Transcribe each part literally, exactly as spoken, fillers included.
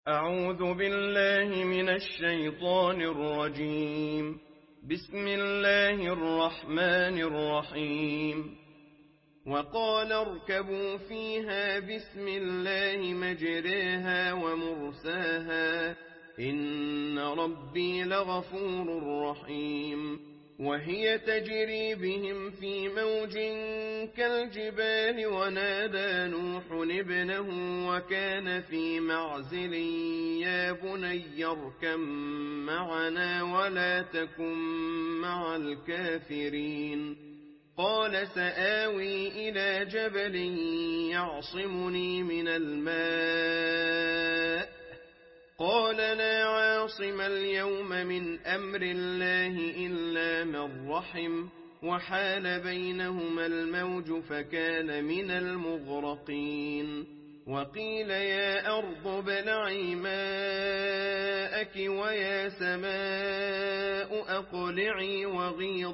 أعوذ بالله من الشيطان الرجيم. بسم الله الرحمن الرحيم. وقال اركبوا فيها بسم الله مجريها ومرساها إن ربي لغفور رحيم. وهي تجري بهم في موج كالجبال ونادى نوح ابنه وكان في معزل يا بني اركب معنا ولا تكن مع الكافرين. قال سآوي إلى جبل يعصمني من الماء قال لا عاصم اليوم من أمر الله إلا من رحم وحال بينهما الموج فكان من المغرقين. وقيل يا أرض ابلعي ماءك ويا سماء أقلعي وغيض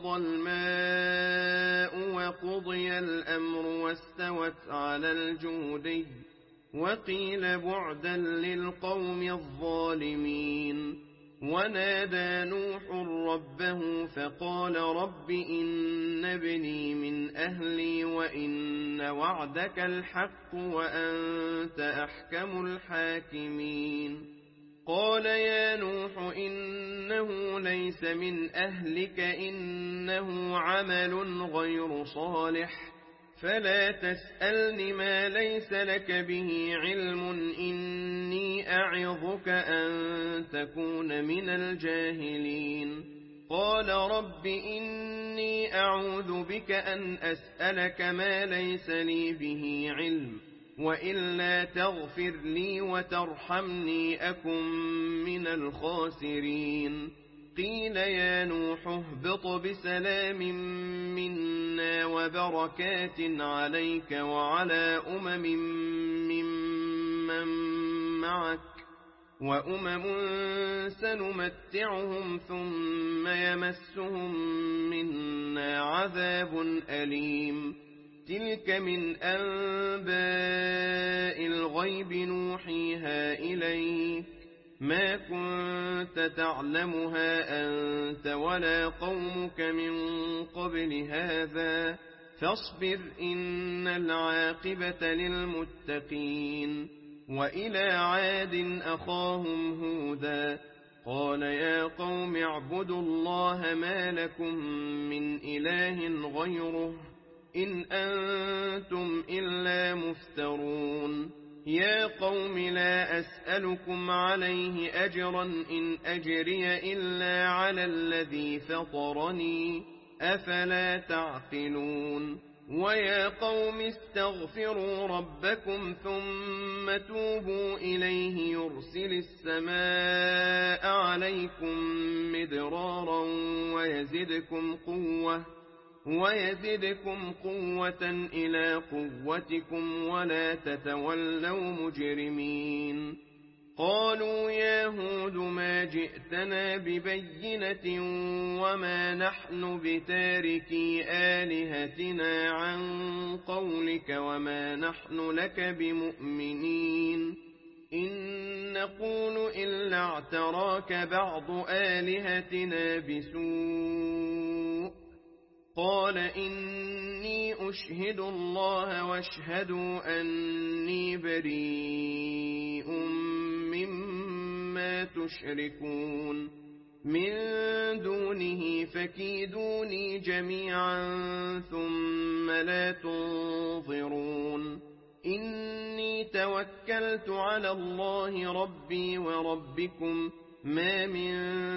الماء وقضي الأمر واستوت على الجودي وقيل بعدا للقوم الظالمين. ونادى نوح ربه فقال رب إن ابني من أهلي وإن وعدك الحق وأنت أحكم الحاكمين. قال يا نوح إنه ليس من أهلك إنه عمل غير صالح فلا تسألني ما ليس لك به علم إني أعظك أن تكون من الجاهلين. قال رب إني أعوذ بك أن أسألك ما ليس لي به علم وإلا تغفر لي وترحمني أكن من الخاسرين. قيل يا نوح اهبط بسلام منا وبركات عليك وعلى أمم ممن معك وأمم سنمتعهم ثم يمسهم منا عذاب أليم. تلك من أنباء الغيب نوحيها إليك ما كنت تعلمها أنت ولا قومك من قبل هذا فاصبر إن العاقبة للمتقين. وإلى عاد أخاهم هودا قال يا قوم اعبدوا الله ما لكم من إله غيره إن أنتم إلا مفترون. يا قوم لا أسألكم عليه أجرا إن أجري إلا على الذي فطرني أفلا تعقلون. ويا قوم استغفروا ربكم ثم توبوا إليه يرسل السماء عليكم مدرارا ويزدكم قوة ويزدكم قوة إلى قوتكم ولا تتولوا مجرمين. قالوا يا هود ما جئتنا ببينة وما نحن بتاركي آلهتنا عن قولك وما نحن لك بمؤمنين إن نقول إلا اعتراك بعض آلهتنا بسوء. قال إني أشهد الله واشهدوا أني بريء مما تشركون من دونه فكيدوني جميعا ثم لا تنظرون. إني توكلت على الله ربي وربكم ما من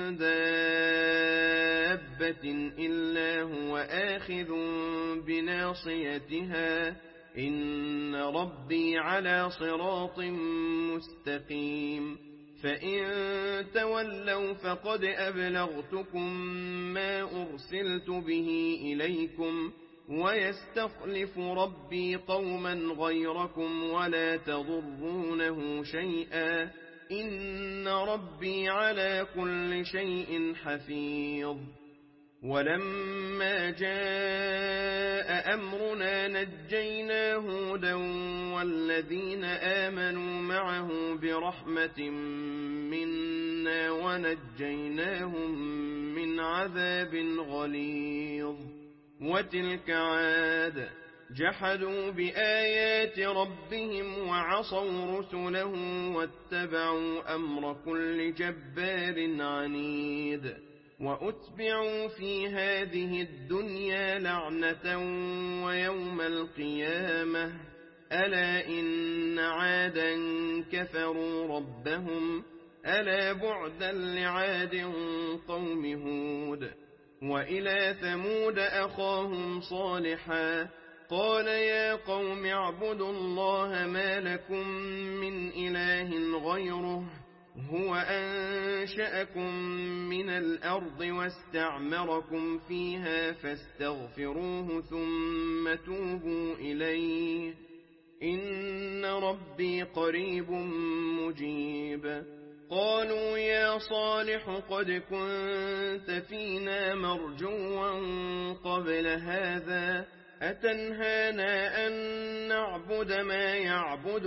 دابة إلا هو آخذ بناصيتها إن ربي على صراط مستقيم. فإن تولوا فقد أبلغتكم ما أرسلت به إليكم ويستخلف ربي قوما غيركم ولا تضرونه شيئا إن ربي على كل شيء حفيظ. ولما جاء أمرنا نجينا هودا والذين آمنوا معه برحمة منا ونجيناهم من عذاب غليظ. وتلك عاد جحدوا بآيات ربهم وعصوا رسله واتبعوا أمر كل جبار عنيد. وأتبعوا في هذه الدنيا لعنة ويوم القيامة ألا إن عادا كفروا ربهم ألا بعدا لعاد قوم هود. وإلى ثمود أخاهم صالحا قال يا قوم اعبدوا الله ما لكم من إله غيره هو أنشأكم من الأرض واستعمركم فيها فاستغفروه ثم توبوا إليه إن ربي قريب مجيب. قالوا يا صالح قد كنت فينا مرجوا قبل هذا أتنهانا أن نعبد ما يعبد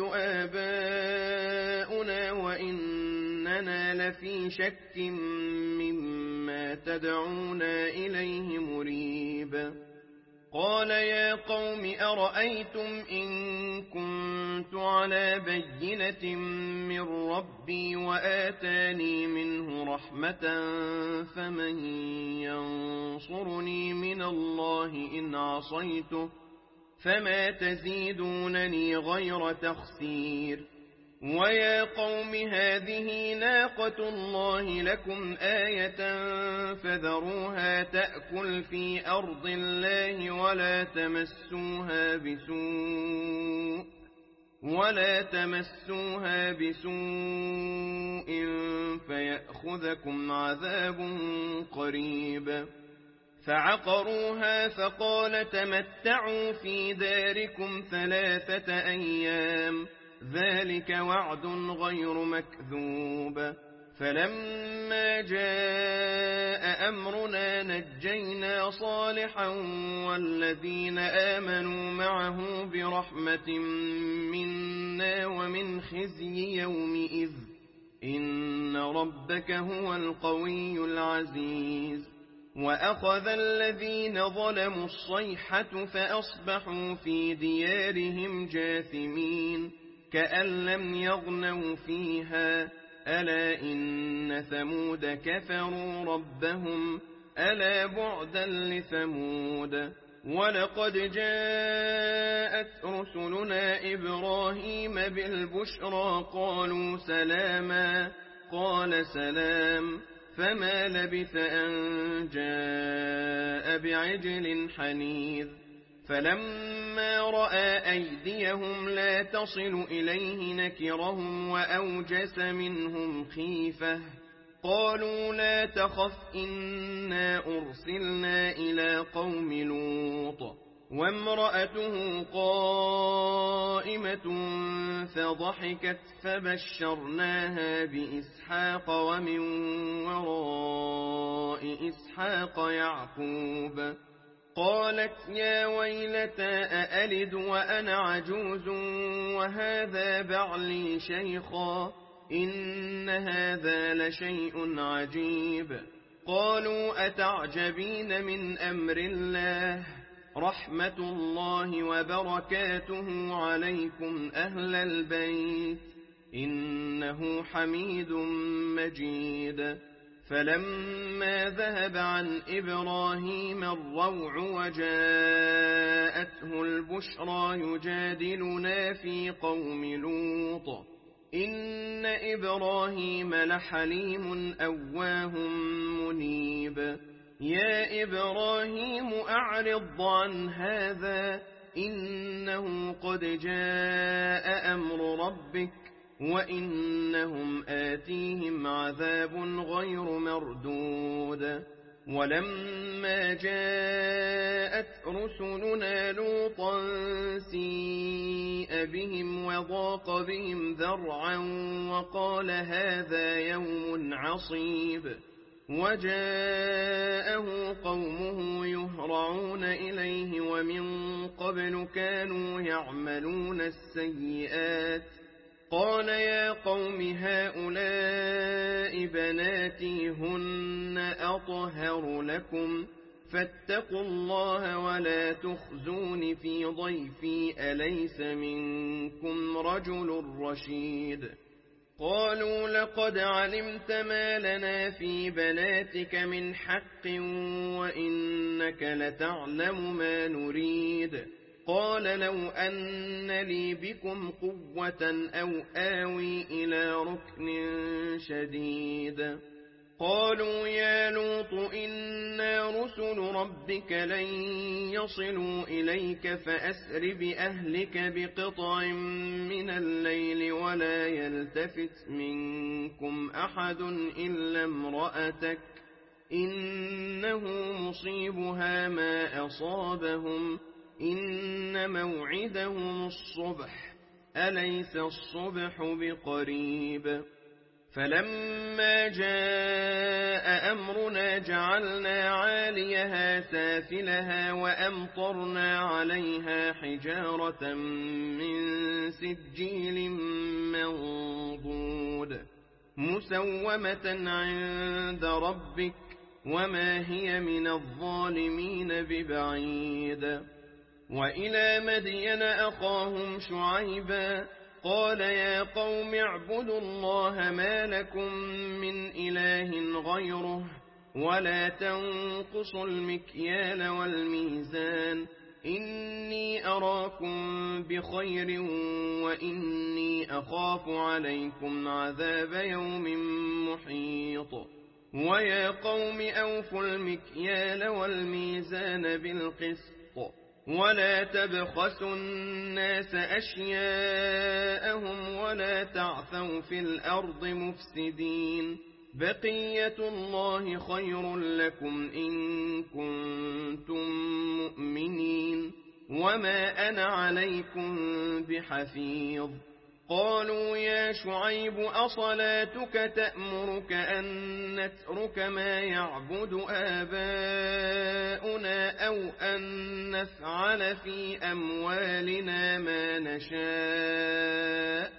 آباؤنا وإننا لفي شك مما تدعونا إليه مريب. قال يا قوم أرأيتم إن كنت على بينة من ربي وآتاني منه رحمة فمن ينصرني من الله إن عصيته فما تزيدونني غير تخسير. ويا قوم هذه ناقة الله لكم آية فذروها تأكل في أرض الله ولا تمسوها بسوء ولا تمسوها بسوء فيأخذكم عذاب قريب. فعقروها فقال تمتعوا في داركم ثلاثة أيام ذلك وعد غير مكذوب. فلما جاء أمرنا نجينا صالحا والذين آمنوا معه برحمة منا ومن خزي يومئذ إن ربك هو القوي العزيز. وأخذ الذين ظلموا الصيحة فأصبحوا في ديارهم جاثمين كأن لم يغنوا فيها ألا إن ثمود كفروا ربهم ألا بعدا لثمود. ولقد جاءت رسلنا إبراهيم بالبشرى قالوا سلاما قال سلام فما لبث أن جاء بعجل حنيذ. فلما رأى أيديهم لا تصل إليه نكرهم وأوجس منهم خيفة قالوا لا تخف إنا أرسلنا إلى قوم لوط وامرأته قائمة فضحكت فبشرناها بإسحاق ومن وراء إسحاق يعقوب. قالت يا ويلتى أألد وأنا عجوز وهذا بعلي شيخا إن هذا لشيء عجيب. قالوا أتعجبين من أمر الله رحمة الله وبركاته عليكم أهل البيت إنه حميد مجيد. فلما ذهب عن إبراهيم الروع وجاءته البشرى يجادلنا في قوم لوط إن إبراهيم لحليم أواه منيب. يا إبراهيم أعرض عن هذا إنه قد جاء أمر ربك وإنهم آتيهم عذاب غير مردود. ولما جاءت رسلنا لوطا سيء بهم وضاق بهم ذرعا وقال هذا يوم عصيب وجاءه قومه يهرعون إليه ومن قبل كانوا يعملون السيئات قال يا قوم هؤلاء بناتي هن أطهر لكم فاتقوا الله ولا تخزون في ضيفي أليس منكم رجل رشيد قالوا لقد علمت ما لنا في بناتك من حق وإنك لتعلم ما نريد قال لو أن لي بكم قوة أو آوي إلى ركن شديد قالوا يا لوط إنا رسل ربك لن يصلوا إليك فأسر بأهلك بقطع من الليل ولا يلتفت منكم أحد إلا امرأتك إنه مصيبها ما أصابهم إن موعدهم الصبح أليس الصبح بقريب فلما جاء أمرنا جعلنا عاليها سافلها وأمطرنا عليها حجارة من سجيل منضود مسومة عند ربك وما هي من الظالمين ببعيد وإلى مدين أخاهم شعيبا قال يا قوم اعبدوا الله ما لكم من إله غيره ولا تنقصوا المكيال والميزان إني أراكم بخير وإني أخاف عليكم عذاب يوم محيط ويا قوم أوفوا المكيال والميزان بالقسط ولا تبخسوا الناس أشياءهم ولا تعثوا في الأرض مفسدين بقية الله خير لكم إن كنتم مؤمنين وما أنا عليكم بحفيظ قالوا يا شعيب أصلاتك تأمرك أن نترك ما يعبد آباؤنا أو أن نفعل في أموالنا ما نشاء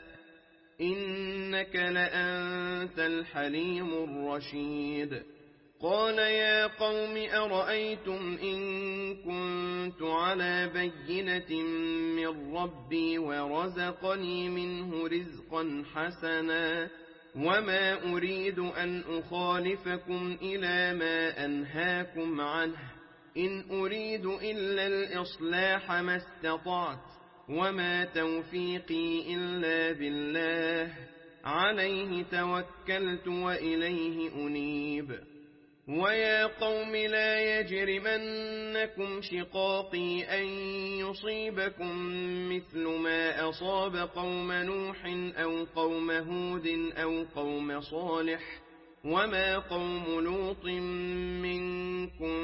إنك لأنت الحليم الرشيد قال يا قوم أرأيتم إن كنت على بينة من ربي ورزقني منه رزقا حسنا وما أريد أن أخالفكم إلى ما أنهاكم عنه إن أريد إلا الإصلاح ما استطعت وما توفيقي إلا بالله عليه توكلت وإليه أنيب ويا قوم لا يجرمنكم شقاقي أن يصيبكم مثل ما أصاب قوم نوح أو قوم هود أو قوم صالح وما قوم لوط منكم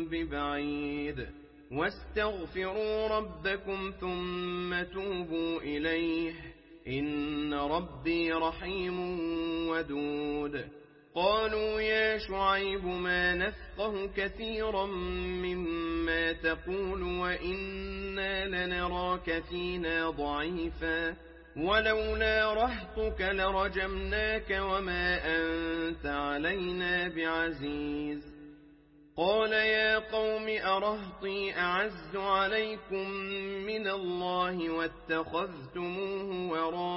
ببعيد واستغفروا ربكم ثم توبوا إليه إن ربي رحيم ودود قالوا يا شعيب ما نفقه كثيرا مما تقول وإنا لنراك فينا ضعيفا ولولا رهطك لرجمناك وما أنت علينا بعزيز قال يا قوم أرهطي أعز عليكم من الله واتخذتموه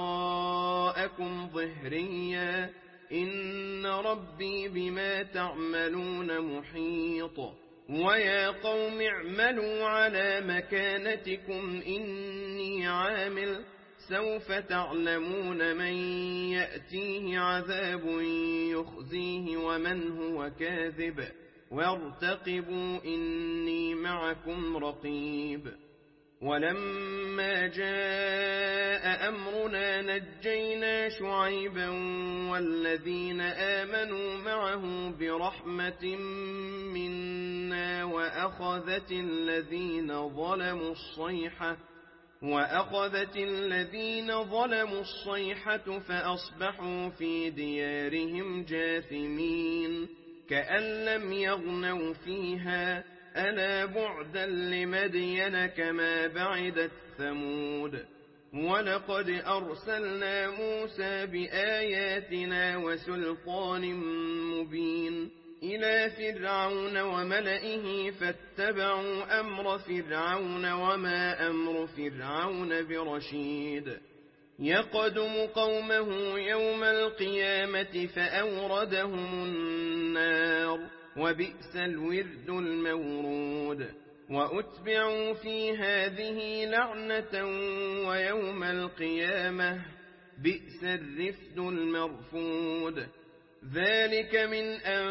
وراءكم ظهريا إن ربي بما تعملون محيط ويا قوم اعملوا على مكانتكم إني عامل سوف تعلمون من يأتيه عذاب يخزيه ومن هو كاذب وارتقبوا إني معكم رقيب ولما جاء أمرنا نجينا شعيبا والذين آمنوا معه برحمة منا وأخذت الذين ظلموا الصيحة وأخذت الذين ظلموا الصيحة فأصبحوا في ديارهم جاثمين كأن لم يغنوا فيها ألا بعدا لمدين كما بعدت ثمود ولقد أرسلنا موسى بآياتنا وسلطان مبين إلى فرعون وملئه فاتبعوا أمر فرعون وما أمر فرعون برشيد يقدم قومه يوم القيامة فأوردهم النار وبئس الورد المورود وأتبعوا في هذه لعنة ويوم القيامة بئس الرفد المرفود ذلك من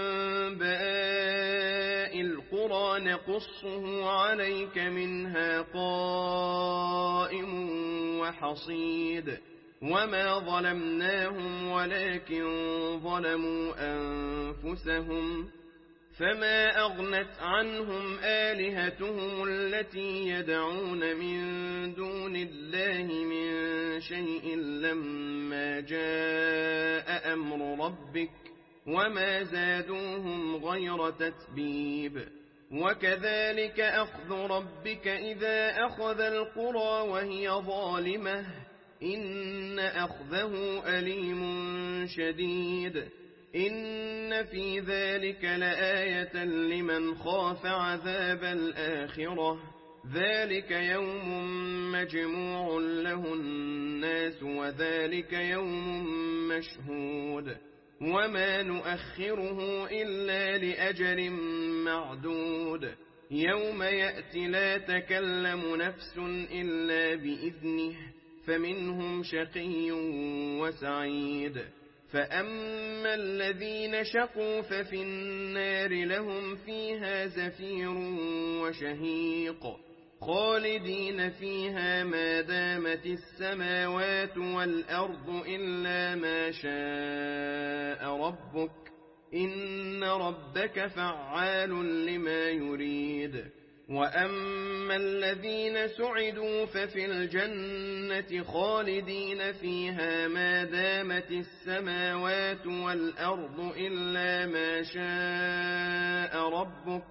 أنباء القرى نقصه عليك منها قائم وحصيد وما ظلمناهم ولكن ظلموا أنفسهم فما أغنت عنهم آلهتهم التي يدعون من دون الله من شيء لما جاء أمر ربك وما زادوهم غير تتبيب وكذلك أخذ ربك إذا أخذ القرى وهي ظالمة إن أخذه أليم شديد إن في ذلك لآية لمن خاف عذاب الآخرة ذلك يوم مجموع له الناس وذلك يوم مشهود وما نؤخره إلا لأجل معدود يوم يأتي لا تكلم نفس إلا بإذنه فمنهم شقي وسعيد فأما الذين شقوا ففي النار لهم فيها زفير وشهيق خالدين فيها ما دامت السماوات والأرض إلا ما شاء ربك إن ربك فعال لما يريد وأما الذين سعدوا ففي الجنة خالدين فيها ما دامت السماوات والأرض إلا ما شاء ربك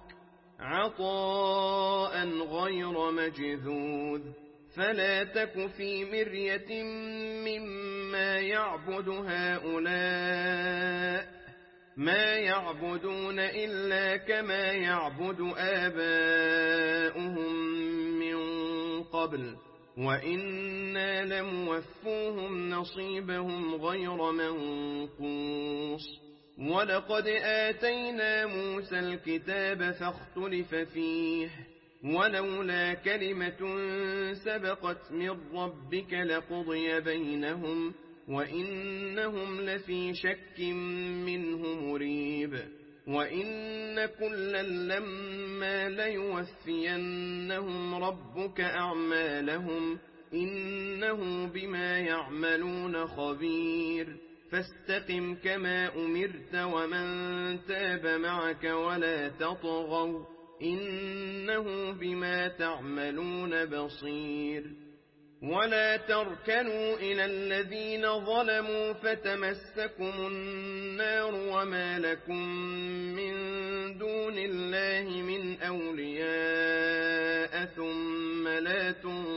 عطاء غير مجذوذ فلا تك في مرية مما يعبد هؤلاء ما يعبدون إلا كما يعبد آباؤهم من قبل وإنا لموفوهم نصيبهم غير منقوص ولقد آتينا موسى الكتاب فاختلف فيه ولولا كلمة سبقت من ربك لقضي بينهم وإنهم لفي شك منه مريب وإن كلا لما ليوفينهم ربك أعمالهم إنه بما يعملون خبير فاستقم كما أمرت ومن تاب معك ولا تطغوا إنه بما تعملون بصير ولا تركنوا إلى الذين ظلموا فتمسكم النار وما لكم من دون الله من أولياء ثم لا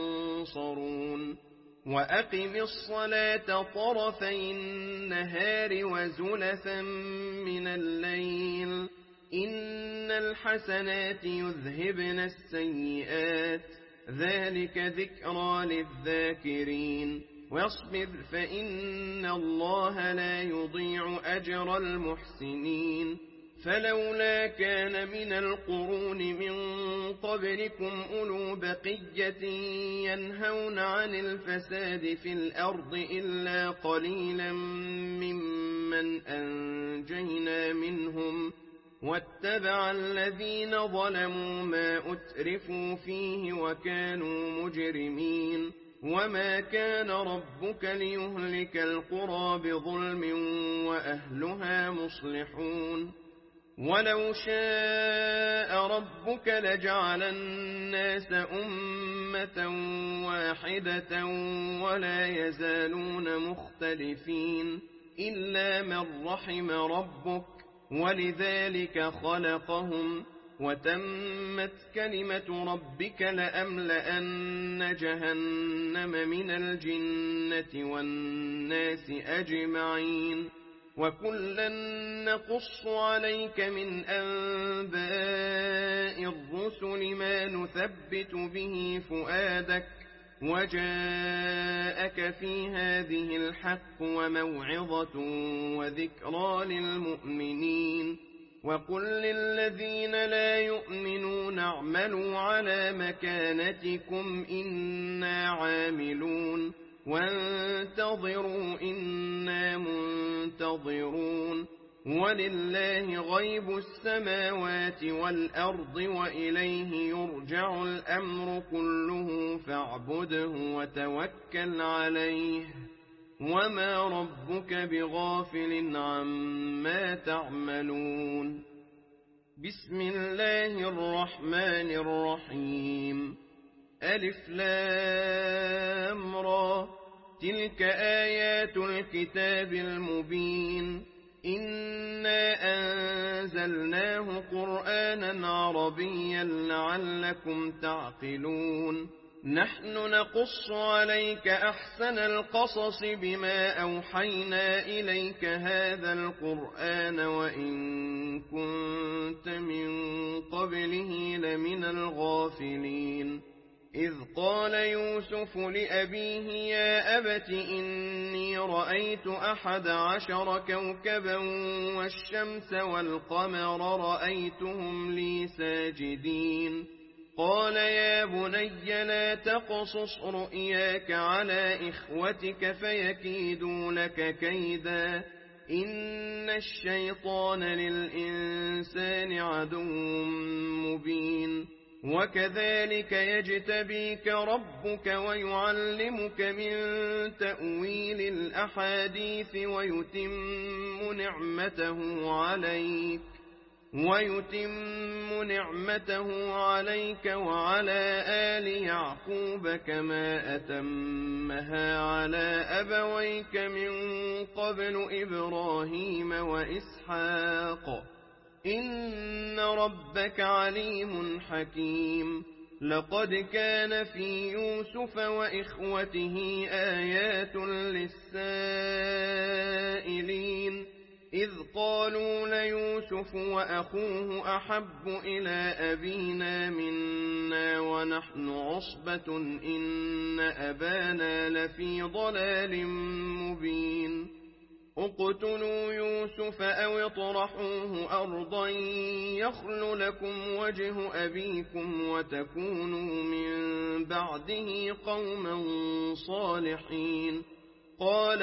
تنصرون وأقم الصلاة طرفي النهار وزلفا من الليل إن الحسنات يذهبن السيئات ذلك ذكرى للذاكرين واصبر فإن الله لا يضيع أجر المحسنين فلولا كان من القرون من قبلكم أولو بقية ينهون عن الفساد في الأرض إلا قليلا ممن أنجينا منهم واتبع الذين ظلموا ما أترفوا فيه وكانوا مجرمين وما كان ربك ليهلك القرى بظلم وأهلها مصلحون ولو شاء ربك لجعل الناس أمة واحدة ولا يزالون مختلفين إلا من رحم ربك ولذلك خلقهم وتمت كلمة ربك لأملأن جهنم من الجنة والناس أجمعين وكلا نقص عليك من أنباء الرسل ما نثبت به فؤادك وجاءك في هذه الحق وموعظة وذكرى للمؤمنين وقل للذين لا يؤمنون اعملوا على مكانتكم إنا عاملون وانتظروا إنا منتظرون ولله غيب السماوات والأرض وإليه يرجع الأمر كله فاعبده وتوكل عليه وما ربك بغافل عما تعملون بسم الله الرحمن الرحيم ألف لام را تلك آيات الكتاب المبين إنا أنزلناه قرآنا عربيا لعلكم تعقلون نحن نقص عليك أحسن القصص بما أوحينا إليك هذا القرآن وإن كنت من قبله لمن الغافلين إذ قال يوسف لأبيه يا أبت إني رأيت أحد عشر كوكبا والشمس والقمر رأيتهم لي ساجدين قال يا بني لا تقصص رؤياك على إخوتك فيكيدوا لك كيدا إن الشيطان للإنسان عدو مبين وكذلك يجتبيك ربك ويعلمك من تأويل الأحاديث ويتم نعمته عليك ويتم نعمته عليك وعلى آل يعقوب كما أتمها على أبويك من قبل إبراهيم وإسحاق إن ربك عليم حكيم لقد كان في يوسف وإخوته آيات للسائلين إذ قالوا ليوسف وأخوه أحب إلى أبينا منا ونحن عصبة إن أبانا لفي ضلال مبين اقتلوا يوسف أو اطرحوه أرضا يخل لكم وجه أبيكم وتكونوا من بعده قوما صالحين قال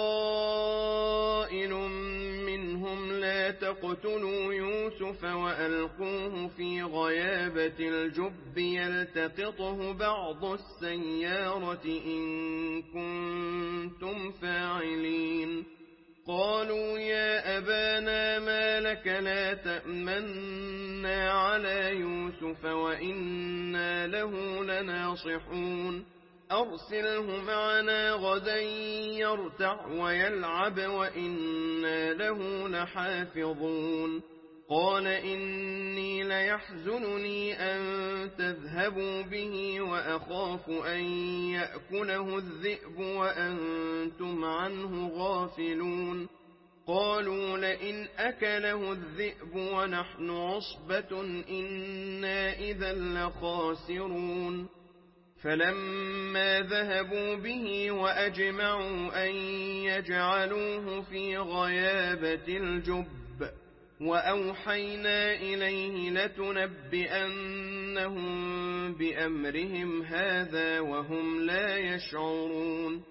قائل منهم لا تقتلوا يوسف وألقوه في غيابة الجب يلتقطه بعض السيارة إن كنتم فاعلين قالوا يا أبانا ما لك لا تأمنا على يوسف وإنا له لناصحون أرسله معنا غدا يرتع ويلعب وإنا له لحافظون قال إني ليحزنني أن تذهبوا به وأخاف أن يأكله الذئب وأنتم عنه غافلون قالوا لئن أكله الذئب ونحن عصبة إنا إذا لخاسرون فلما ذهبوا به وأجمعوا أن يجعلوه في غيابة الجب وأوحينا إليه لتنبئنهم بأمرهم هذا وهم لا يشعرون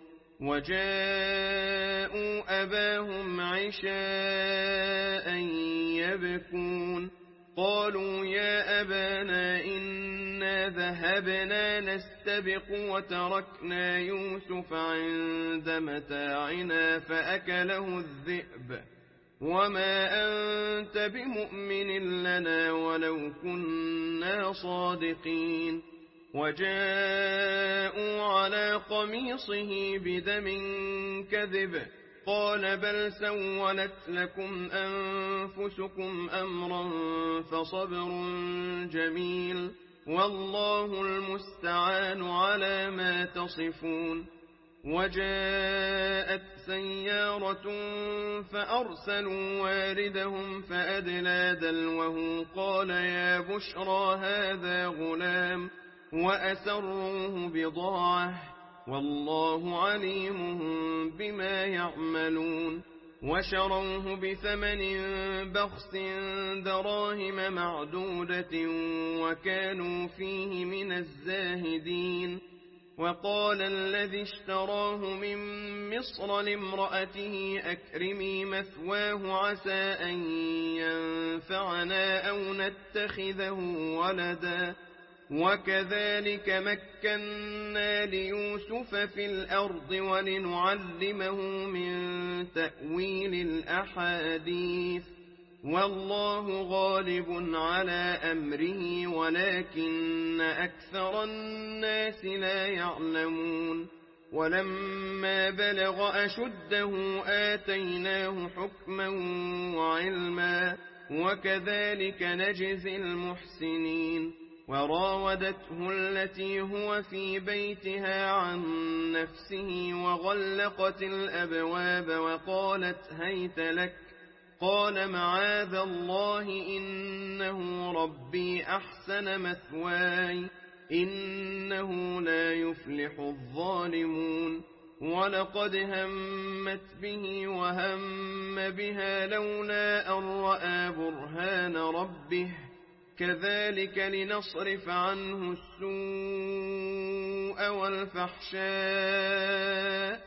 وجاءوا أباهم عشاء يبكون قالوا يا أبانا إنا ذهبنا نستبق وتركنا يوسف عند متاعنا فأكله الذئب وما أنت بمؤمن لنا ولو كنا صادقين وجاءوا على قميصه بدم كذب قال بل سولت لكم أنفسكم أمرا فصبر جميل والله المستعان على ما تصفون. وجاءت سيارة فأرسلوا واردهم فأدلى دلوه قال يا بشرى هذا غلام وأسروه بضاعة والله عليم بما يعملون. وشروه بثمن بخس دراهم معدودة وكانوا فيه من الزاهدين. وقال الذي اشتراه من مصر لامرأته أكرمي مثواه عسى أن ينفعنا أو نتخذه ولدا وكذلك مكنا ليوسف في الأرض ولنعلمه من تأويل الأحاديث والله غالب على أمره ولكن أكثر الناس لا يعلمون. ولما بلغ أشده آتيناه حكما وعلما وكذلك نجزي المحسنين. وراودته التي هو في بيتها عن نفسه وغلقت الأبواب وقالت هيت لك قال معاذ الله إنه ربي أحسن مثواي إنه لا يفلح الظالمون. ولقد همت به وهم بها لولا أن رأى برهان ربه كذلك لنصرف عنه السوء والفحشاء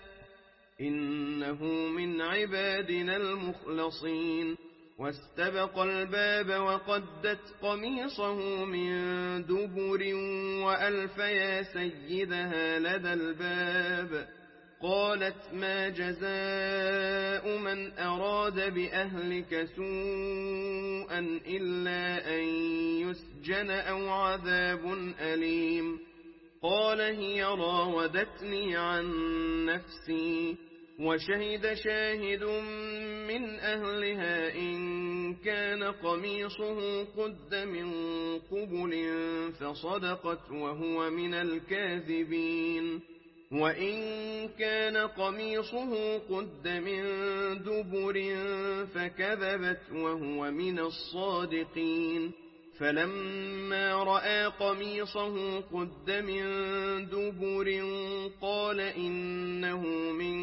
إنه من عبادنا المخلصين. واستبق الباب وقدت قميصه من دبر وألف يا سيدها لدى الباب قالت ما جزاء من أراد بأهلك سوءا إلا أن يسجن أو عذاب أليم. قال هي راودتني عن نفسي وشهد شاهد من أهلها إن كان قميصه قد من قبل فصدقت وهو من الكاذبين وإن كان قميصه قد من دبر فكذبت وهو من الصادقين. فلما رأى قميصه قد من دبر قال إنه من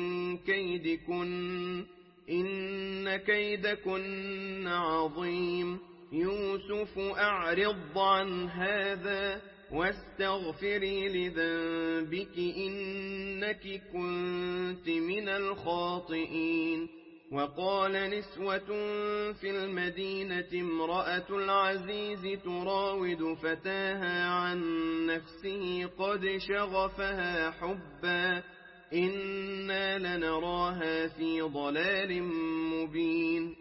كيدكن إن كيدكن عظيم. يوسف أعرض عن هذا واستغفري لذنبك إنك كنت من الخاطئين. وقال نسوة في المدينة امرأة العزيز تراود فتاها عن نفسه قد شغفها حبا إنا لنراها في ضلال مبين.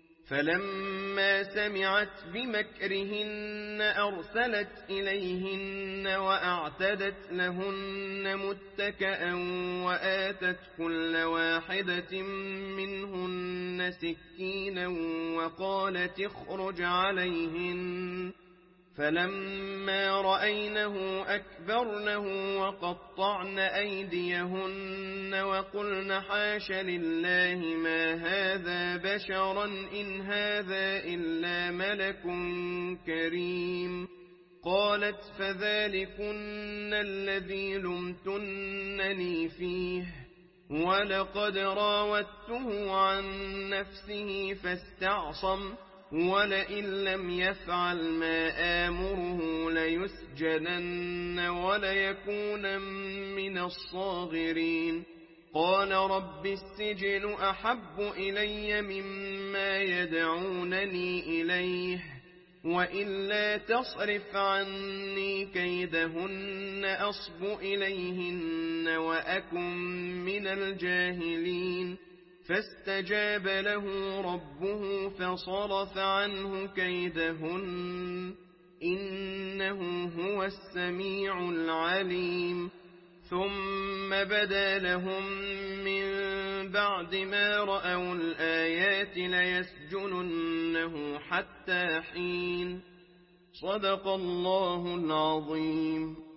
فلما سمعت بمكرهن أرسلت إليهن وأعتدت لهن متكئا وآتت كل واحدة منهن سكينا وقالت اخرج عليهن. فلما رأينه أكبرنه وقطعن أيديهن وقلن حاش لله ما هذا بشرا إن هذا إلا ملك كريم. قالت فذلكن الذي لمتنني فيه ولقد راودته عن نفسه فاستعصم ولئن لم يفعل ما آمره ليسجنن وليكون من الصاغرين. قال رب السجن أحب إلي مما يدعونني إليه وإلا تصرف عني كيدهن أصب إليهن وأكن من الجاهلين. فاستجاب له ربه فصرف عنه كيدهن إنه هو السميع العليم. ثم بدا لهم من بعد ما رأوا الآيات ليسجننه حتى حين. صدق الله العظيم.